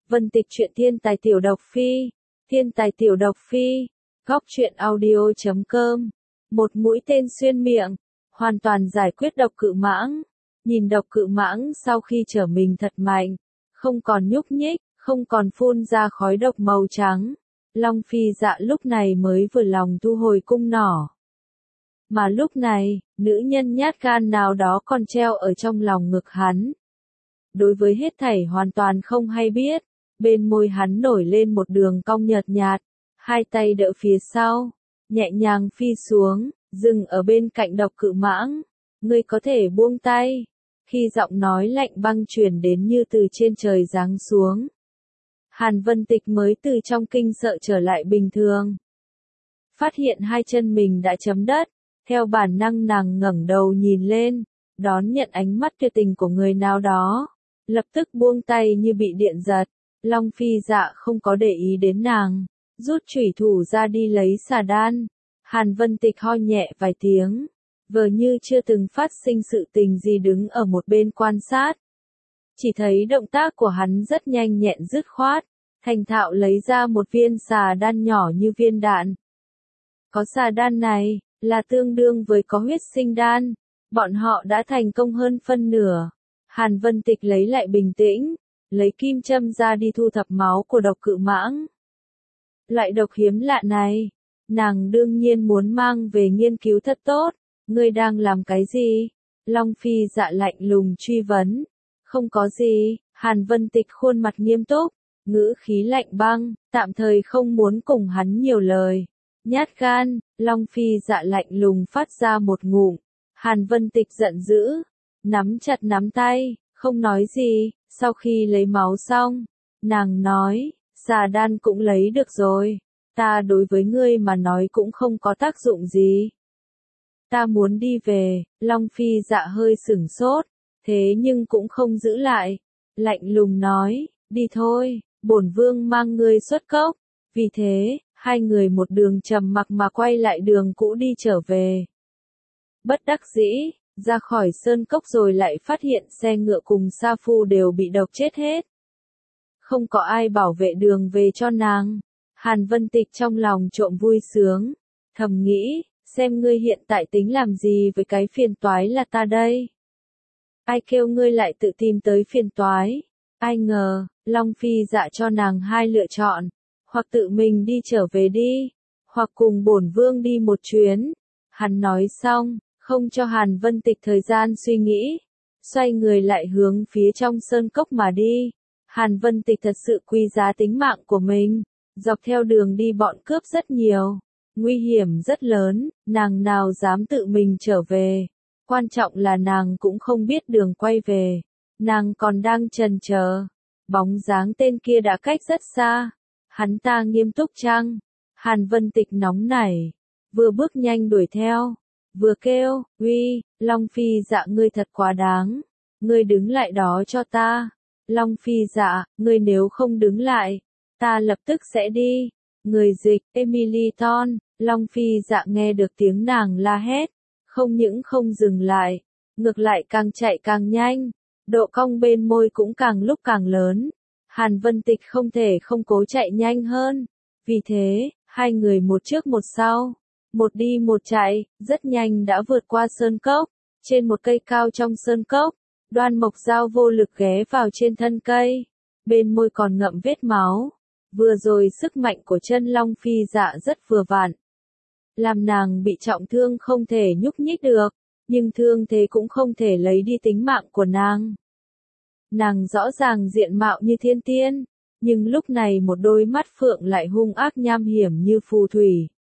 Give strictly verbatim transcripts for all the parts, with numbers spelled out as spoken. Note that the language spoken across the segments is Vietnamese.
Vân Tịch truyện thiên tài tiểu độc phi, thiên tài tiểu độc phi, góc truyện audio chấm com. Một mũi tên xuyên miệng, hoàn toàn giải quyết độc cự mãng. Nhìn độc cự mãng sau khi trở mình thật mạnh, không còn nhúc nhích, không còn phun ra khói độc màu trắng. Long Phi Dạ lúc này mới vừa lòng thu hồi cung nỏ. Mà lúc này, nữ nhân nhát gan nào đó còn treo ở trong lòng ngực hắn. Đối với hết thảy hoàn toàn không hay biết, bên môi hắn nổi lên một đường cong nhợt nhạt, hai tay đỡ phía sau, nhẹ nhàng phi xuống, dừng ở bên cạnh độc cự mãng. Ngươi có thể buông tay. Khi giọng nói lạnh băng truyền đến như từ trên trời giáng xuống, Hàn Vân Tịch mới từ trong kinh sợ trở lại bình thường. Phát hiện hai chân mình đã chấm đất, theo bản năng nàng ngẩng đầu nhìn lên, đón nhận ánh mắt tuyệt tình của người nào đó, lập tức buông tay như bị điện giật. Long Phi Dạ không có để ý đến nàng, rút chủy thủ ra đi lấy xà đan. Hàn Vân Tịch ho nhẹ vài tiếng, vờ như chưa từng phát sinh sự tình gì đứng ở một bên quan sát. Chỉ thấy động tác của hắn rất nhanh nhẹn dứt khoát, thành thạo lấy ra một viên xà đan nhỏ như viên đạn. Có xà đan này, là tương đương với có huyết sinh đan, bọn họ đã thành công hơn phân nửa. Hàn Vân Tịch lấy lại bình tĩnh, lấy kim châm ra đi thu thập máu của độc cự mãng. Loại độc hiếm lạ này, nàng đương nhiên muốn mang về nghiên cứu thật tốt. Ngươi đang làm cái gì? Long Phi Dạ lạnh lùng truy vấn. Không có gì. Hàn Vân Tịch khuôn mặt nghiêm túc, ngữ khí lạnh băng, tạm thời không muốn cùng hắn nhiều lời. Nhát gan, Long Phi Dạ lạnh lùng phát ra một ngụm. Hàn Vân Tịch giận dữ, nắm chặt nắm tay, không nói gì. Sau khi lấy máu xong, nàng nói, xà đan cũng lấy được rồi, ta đối với ngươi mà nói cũng không có tác dụng gì. Ta muốn đi về. Long Phi Dạ hơi sửng sốt, thế nhưng cũng không giữ lại, lạnh lùng nói, đi thôi, bổn vương mang ngươi xuất cốc. Vì thế, hai người một đường trầm mặc mà quay lại đường cũ đi trở về. Bất đắc dĩ, ra khỏi sơn cốc rồi lại phát hiện xe ngựa cùng sa phu đều bị độc chết hết. Không có ai bảo vệ đường về cho nàng. Hàn Vân Tịch trong lòng trộm vui sướng, thầm nghĩ, xem ngươi hiện tại tính làm gì với cái phiền toái là ta đây. Ai kêu ngươi lại tự tìm tới phiền toái. Ai ngờ, Long Phi Dạ cho nàng hai lựa chọn, hoặc tự mình đi trở về đi, hoặc cùng bổn vương đi một chuyến. Hắn nói xong, không cho Hàn Vân Tịch thời gian suy nghĩ, xoay người lại hướng phía trong sơn cốc mà đi. Hàn Vân Tịch thật sự quý giá tính mạng của mình, dọc theo đường đi bọn cướp rất nhiều, nguy hiểm rất lớn, nàng nào dám tự mình trở về. Quan trọng là nàng cũng không biết đường quay về, nàng còn đang chần chờ. Bóng dáng tên kia đã cách rất xa. Hắn ta nghiêm túc chăng? Hàn Vân Tịch nóng nảy, vừa bước nhanh đuổi theo, vừa kêu, uy, Long Phi Dạ ngươi thật quá đáng, ngươi đứng lại đó cho ta. Long Phi Dạ, ngươi nếu không đứng lại, ta lập tức sẽ đi. Người dịch, Emily Ton. Long Phi Dạ nghe được tiếng nàng la hét, không những không dừng lại, ngược lại càng chạy càng nhanh, độ cong bên môi cũng càng lúc càng lớn. Hàn Vân Tịch không thể không cố chạy nhanh hơn. Vì thế, hai người một trước một sau, một đi một chạy, rất nhanh đã vượt qua sơn cốc. Trên một cây cao trong sơn cốc, Đoan Mộc Giao vô lực ghé vào trên thân cây, bên môi còn ngậm vết máu. Vừa rồi sức mạnh của chân Long Phi Dạ rất vừa vặn, làm nàng bị trọng thương không thể nhúc nhích được, nhưng thương thế cũng không thể lấy đi tính mạng của nàng. Nàng rõ ràng diện mạo như thiên tiên, nhưng lúc này một đôi mắt phượng lại hung ác nham hiểm như phù thủy.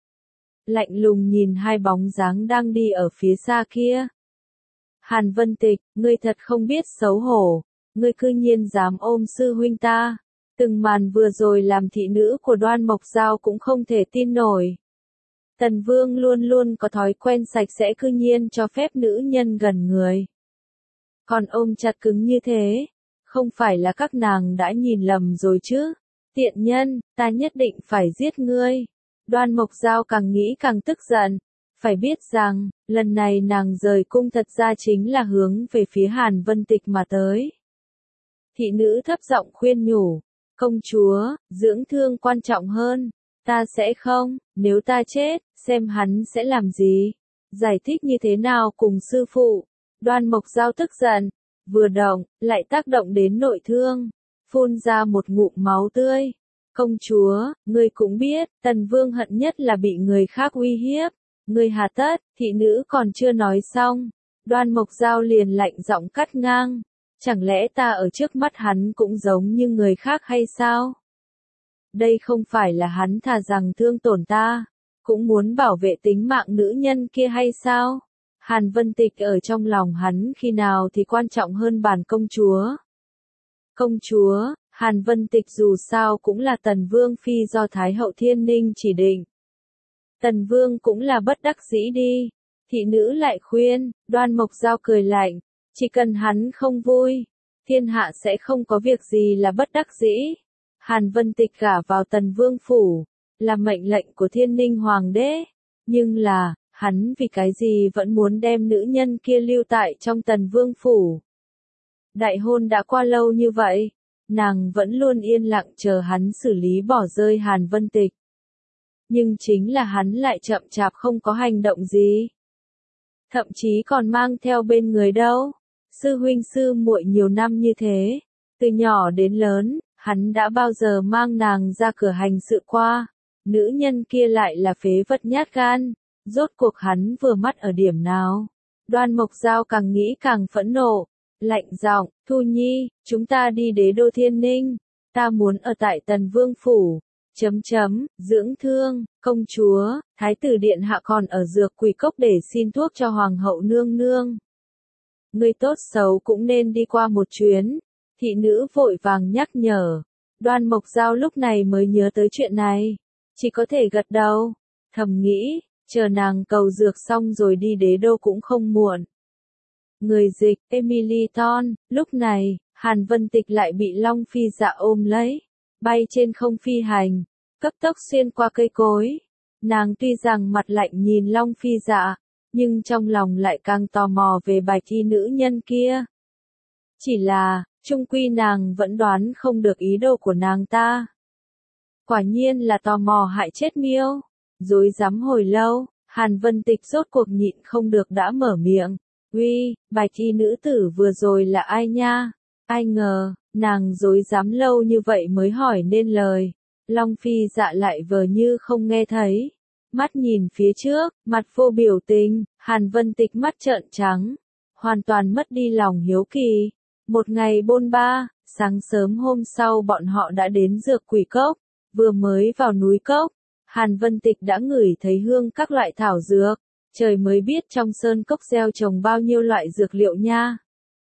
Lạnh lùng nhìn hai bóng dáng đang đi ở phía xa kia. Hàn Vân Tịch, ngươi thật không biết xấu hổ, ngươi cư nhiên dám ôm sư huynh ta. Từng màn vừa rồi làm thị nữ của Đoan Mộc Giao cũng không thể tin nổi. Tần Vương luôn luôn có thói quen sạch sẽ, cư nhiên cho phép nữ nhân gần người. Còn ôm chặt cứng như thế, không phải là các nàng đã nhìn lầm rồi chứ? Tiện nhân, ta nhất định phải giết ngươi. Đoan Mộc Giao càng nghĩ càng tức giận, phải biết rằng, lần này nàng rời cung thật ra chính là hướng về phía Hàn Vân Tịch mà tới. Thị nữ thấp giọng khuyên nhủ, Công chúa, dưỡng thương quan trọng hơn. Ta sẽ không, nếu ta chết, xem hắn sẽ làm gì. Giải thích như thế nào cùng sư phụ. Đoan Mộc Giao tức giận, vừa động, lại tác động đến nội thương, phun ra một ngụm máu tươi. Công chúa, ngươi cũng biết, Tần Vương hận nhất là bị người khác uy hiếp. Ngươi hà tất, thị nữ còn chưa nói xong. Đoan Mộc Giao liền lạnh giọng cắt ngang. Chẳng lẽ ta ở trước mắt hắn cũng giống như người khác hay sao? Đây không phải là hắn thà rằng thương tổn ta, cũng muốn bảo vệ tính mạng nữ nhân kia hay sao? Hàn Vân Tịch ở trong lòng hắn khi nào thì quan trọng hơn bản công chúa. Công chúa, Hàn Vân Tịch dù sao cũng là Tần Vương phi do Thái hậu Thiên Ninh chỉ định. Tần Vương cũng là bất đắc dĩ đi. Thị nữ lại khuyên, Đoan Mộc Giao cười lạnh, chỉ cần hắn không vui, thiên hạ sẽ không có việc gì là bất đắc dĩ. Hàn Vân Tịch gả vào Tần Vương phủ, là mệnh lệnh của Thiên Ninh Hoàng đế, nhưng là, hắn vì cái gì vẫn muốn đem nữ nhân kia lưu tại trong Tần Vương phủ. Đại hôn đã qua lâu như vậy, nàng vẫn luôn yên lặng chờ hắn xử lý bỏ rơi Hàn Vân Tịch. Nhưng chính là hắn lại chậm chạp không có hành động gì. Thậm chí còn mang theo bên người đâu. Sư huynh sư muội nhiều năm như thế, từ nhỏ đến lớn, hắn đã bao giờ mang nàng ra cửa hành sự qua. Nữ nhân kia lại là phế vật nhát gan, rốt cuộc hắn vừa mắt ở điểm nào. Đoan Mộc Giao càng nghĩ càng phẫn nộ, lạnh giọng, Thu Nhi, chúng ta đi đế đô Thiên Ninh, ta muốn ở tại Tần Vương phủ. Chấm chấm, dưỡng thương, công chúa, thái tử điện hạ còn ở dược quỷ cốc để xin thuốc cho hoàng hậu nương nương. Người tốt xấu cũng nên đi qua một chuyến. Thị nữ vội vàng nhắc nhở. Đoan Mộc Giao lúc này mới nhớ tới chuyện này. Chỉ có thể gật đầu. Thầm nghĩ, chờ nàng cầu dược xong rồi đi đế đô cũng không muộn. Người dịch, Emily Thorne, lúc này, Hàn Vân Tịch lại bị Long Phi Dạ ôm lấy. Bay trên không phi hành, cấp tốc xuyên qua cây cối. Nàng tuy rằng mặt lạnh nhìn Long Phi Dạ, nhưng trong lòng lại càng tò mò về bạch y nữ nhân kia. Chỉ là, chung quy nàng vẫn đoán không được ý đồ của nàng ta. Quả nhiên là tò mò hại chết miêu. Dối rắm hồi lâu, Hàn Vân Tịch rốt cuộc nhịn không được đã mở miệng. Uy, bạch y nữ tử vừa rồi là ai nha? Ai ngờ, nàng dối dám lâu như vậy mới hỏi nên lời. Long Phi Dạ lại vờ như không nghe thấy. Mắt nhìn phía trước, mặt vô biểu tình, Hàn Vân Tịch mắt trợn trắng. Hoàn toàn mất đi lòng hiếu kỳ. Một ngày bôn ba, sáng sớm hôm sau bọn họ đã đến dược quỷ cốc. Vừa mới vào núi cốc, Hàn Vân Tịch đã ngửi thấy hương các loại thảo dược. Trời mới biết trong sơn cốc gieo trồng bao nhiêu loại dược liệu nha.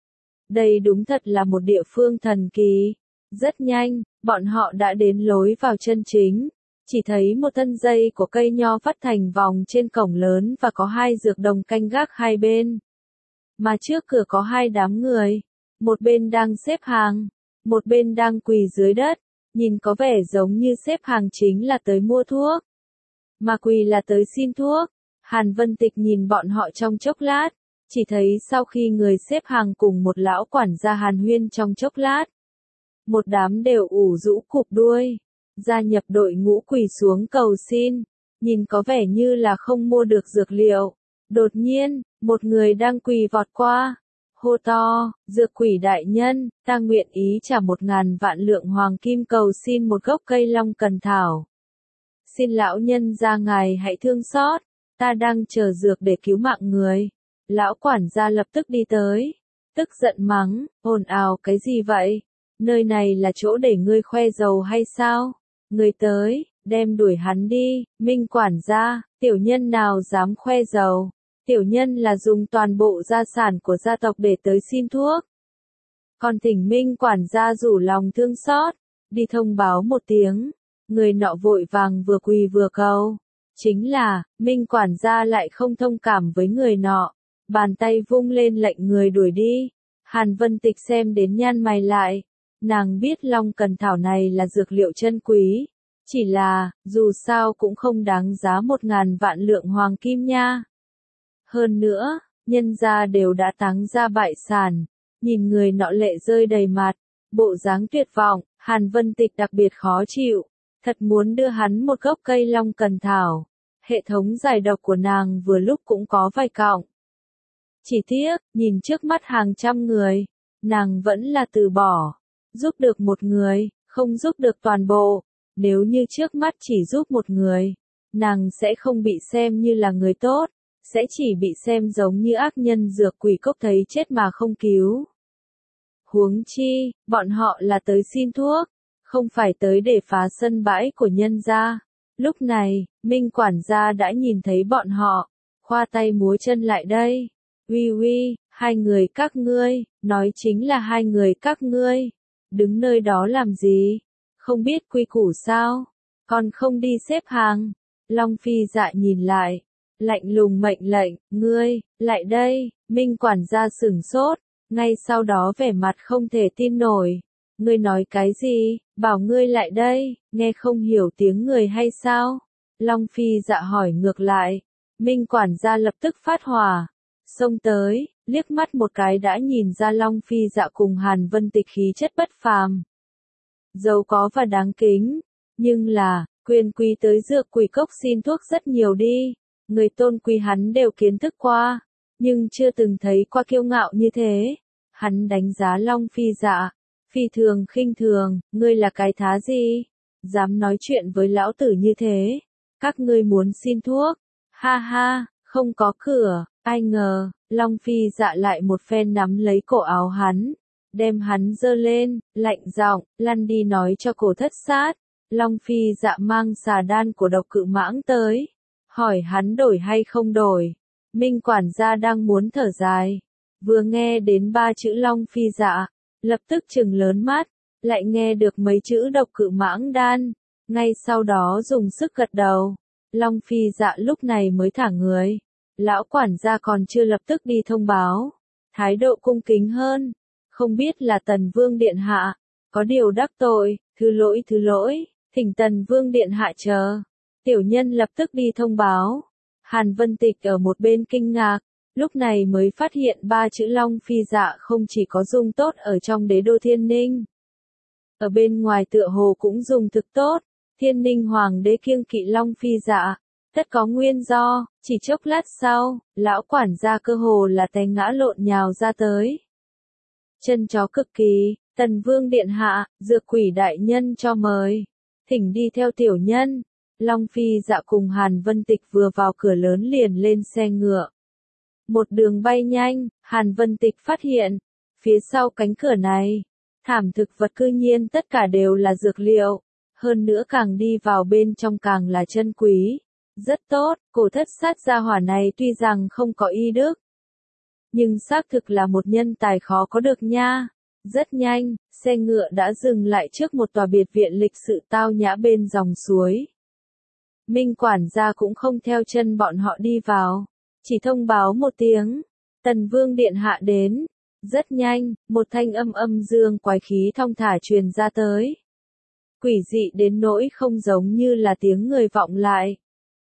Đây đúng thật là một địa phương thần kỳ. Rất nhanh, bọn họ đã đến lối vào chân chính. Chỉ thấy một thân dây của cây nho vắt thành vòng trên cổng lớn và có hai dược đồng canh gác hai bên. Mà trước cửa có hai đám người. Một bên đang xếp hàng, một bên đang quỳ dưới đất. Nhìn có vẻ giống như xếp hàng chính là tới mua thuốc. Mà quỳ là tới xin thuốc. Hàn Vân Tịch nhìn bọn họ trong chốc lát. Chỉ thấy sau khi người xếp hàng cùng một lão quản gia hàn huyên trong chốc lát. Một đám đều ủ rũ cụp đuôi. Gia nhập đội ngũ quỳ xuống cầu xin. Nhìn có vẻ như là không mua được dược liệu. Đột nhiên, một người đang quỳ vọt qua. Hô to, dược quỷ đại nhân, ta nguyện ý trả một ngàn vạn lượng hoàng kim cầu xin một gốc cây long cần thảo. Xin lão nhân ra ngài hãy thương xót, ta đang chờ dược để cứu mạng người. Lão quản gia lập tức đi tới, tức giận mắng, ồn ào cái gì vậy? Nơi này là chỗ để ngươi khoe giàu hay sao? Ngươi tới, đem đuổi hắn đi, Minh quản gia, tiểu nhân nào dám khoe giàu? Tiểu nhân là dùng toàn bộ gia sản của gia tộc để tới xin thuốc. Còn thỉnh Minh quản gia rủ lòng thương xót, đi thông báo một tiếng. Người nọ vội vàng vừa quỳ vừa cầu. Chính là, Minh quản gia lại không thông cảm với người nọ. Bàn tay vung lên lệnh người đuổi đi. Hàn Vân Tịch xem đến nhăn mày lại. Nàng biết long cần thảo này là dược liệu chân quý. Chỉ là, dù sao cũng không đáng giá một ngàn vạn lượng hoàng kim nha. Hơn nữa, nhân gia đều đã táng ra bại sản. Nhìn người nọ lệ rơi đầy mặt. Bộ dáng tuyệt vọng, Hàn Vân Tịch đặc biệt khó chịu, thật muốn đưa hắn một gốc cây long cần thảo. Hệ thống giải độc của nàng vừa lúc cũng có vài cọng. Chỉ tiếc, nhìn trước mắt hàng trăm người, nàng vẫn là từ bỏ. Giúp được một người, không giúp được toàn bộ. Nếu như trước mắt chỉ giúp một người, nàng sẽ không bị xem như là người tốt, sẽ chỉ bị xem giống như ác nhân dược quỷ cốc thấy chết mà không cứu. Huống chi, bọn họ là tới xin thuốc, không phải tới để phá sân bãi của nhân gia. Lúc này, Minh quản gia đã nhìn thấy bọn họ, khoa tay múa chân lại đây. Uy uy, hai người các ngươi, nói chính là hai người các ngươi. Đứng nơi đó làm gì? Không biết quy củ sao? Còn không đi xếp hàng. Long Phi Dạ nhìn lại, lạnh lùng mệnh lệnh, ngươi, lại đây. Minh quản gia sửng sốt, ngay sau đó vẻ mặt không thể tin nổi. Ngươi nói cái gì? Bảo ngươi lại đây, nghe không hiểu tiếng người hay sao? Long Phi Dạ hỏi ngược lại. Minh quản gia lập tức phát hỏa, xông tới, liếc mắt một cái đã nhìn ra Long Phi Dạ cùng Hàn Vân Tịch khí chất bất phàm. Giàu có và đáng kính, nhưng là, quyền quý tới dược quỷ cốc xin thuốc rất nhiều đi, người tôn quý hắn đều kiến thức qua, nhưng chưa từng thấy qua kiêu ngạo như thế. Hắn đánh giá Long Phi Dạ, phi thường khinh thường, ngươi là cái thá gì? Dám nói chuyện với lão tử như thế? Các ngươi muốn xin thuốc? Ha ha, không có cửa. Ai ngờ, Long Phi Dạ lại một phen nắm lấy cổ áo hắn, đem hắn giơ lên, lạnh giọng, lăn đi nói cho Cổ Thất Sát. Long Phi Dạ mang xà đan của độc cự mãng tới, hỏi hắn đổi hay không đổi. Minh quản gia đang muốn thở dài, vừa nghe đến ba chữ Long Phi Dạ, lập tức trừng lớn mắt, lại nghe được mấy chữ độc cự mãng đan, ngay sau đó dùng sức gật đầu. Long Phi Dạ lúc này mới thả người. Lão quản gia còn chưa lập tức đi thông báo, thái độ cung kính hơn, không biết là Tần Vương Điện Hạ, có điều đắc tội, thứ lỗi thứ lỗi, thỉnh Tần Vương Điện Hạ chờ. Tiểu nhân lập tức đi thông báo. Hàn Vân Tịch ở một bên kinh ngạc, lúc này mới phát hiện ba chữ Long Phi Dạ không chỉ có dùng tốt ở trong đế đô Thiên Ninh. Ở bên ngoài tựa hồ cũng dùng thực tốt, Thiên Ninh Hoàng đế kiêng kỵ Long Phi Dạ. Tất có nguyên do, chỉ chốc lát sau, lão quản gia cơ hồ là té ngã lộn nhào ra tới. Chân chó cực kỳ, Tần Vương Điện Hạ, dược quỷ đại nhân cho mời. Thỉnh đi theo tiểu nhân. Long Phi Dạ cùng Hàn Vân Tịch vừa vào cửa lớn liền lên xe ngựa. Một đường bay nhanh, Hàn Vân Tịch phát hiện, phía sau cánh cửa này, thảm thực vật cư nhiên tất cả đều là dược liệu, hơn nữa càng đi vào bên trong càng là chân quý. Rất tốt, Cổ Thất Sát gia hỏa này tuy rằng không có y đức, nhưng xác thực là một nhân tài khó có được nha. Rất nhanh, xe ngựa đã dừng lại trước một tòa biệt viện lịch sự tao nhã bên dòng suối. Minh quản gia cũng không theo chân bọn họ đi vào, chỉ thông báo một tiếng, Tần Vương Điện Hạ đến. Rất nhanh, một thanh âm âm dương quái khí thong thả truyền ra tới. Quỷ dị đến nỗi không giống như là tiếng người vọng lại.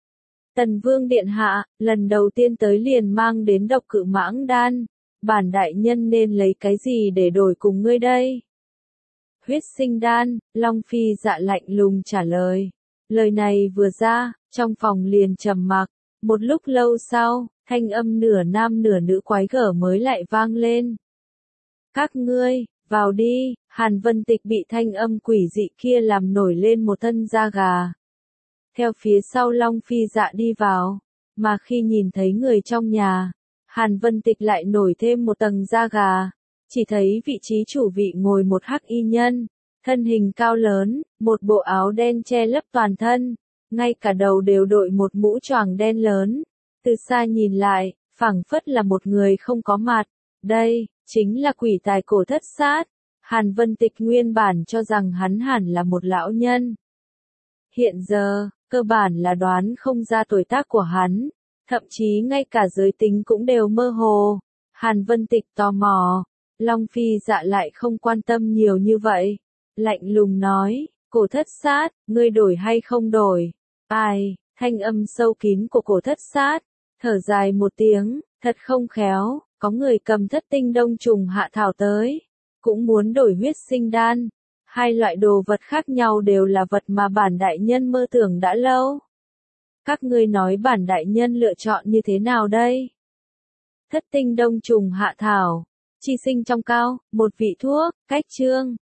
Tần Vương Điện Hạ, lần đầu tiên tới liền mang đến độc cự mãng đan, bản đại nhân nên lấy cái gì để đổi cùng ngươi đây? Huyết sinh đan, Long Phi Dạ lạnh lùng trả lời. Lời này vừa ra, trong phòng liền trầm mặc, một lúc lâu sau, thanh âm nửa nam nửa nữ quái gở mới lại vang lên. Các ngươi, vào đi. Hàn Vân Tịch bị thanh âm quỷ dị kia làm nổi lên một thân da gà. Theo phía sau Long Phi Dạ đi vào, mà khi nhìn thấy người trong nhà, Hàn Vân Tịch lại nổi thêm một tầng da gà, chỉ thấy vị trí chủ vị ngồi một hắc y nhân, thân hình cao lớn, một bộ áo đen che lấp toàn thân, ngay cả đầu đều đội một mũ choàng đen lớn, từ xa nhìn lại, phảng phất là một người không có mặt. Đây, chính là quỷ tài Cổ Thất Sát. Hàn Vân Tịch nguyên bản cho rằng hắn hẳn là một lão nhân. Hiện giờ, cơ bản là đoán không ra tuổi tác của hắn, thậm chí ngay cả giới tính cũng đều mơ hồ. Hàn Vân Tịch tò mò, Long Phi Dạ lại không quan tâm nhiều như vậy. Lạnh lùng nói, Cổ Thất Sát, ngươi đổi hay không đổi? Ai, thanh âm sâu kín của Cổ Thất Sát, thở dài một tiếng, thật không khéo, có người cầm thất tinh đông trùng hạ thảo tới, cũng muốn đổi huyết sinh đan. Hai loại đồ vật khác nhau đều là vật mà bản đại nhân mơ tưởng đã lâu. Các ngươi nói bản đại nhân lựa chọn như thế nào đây? Thất tinh đông trùng hạ thảo, chi sinh trong cao, một vị thuốc, cách chương.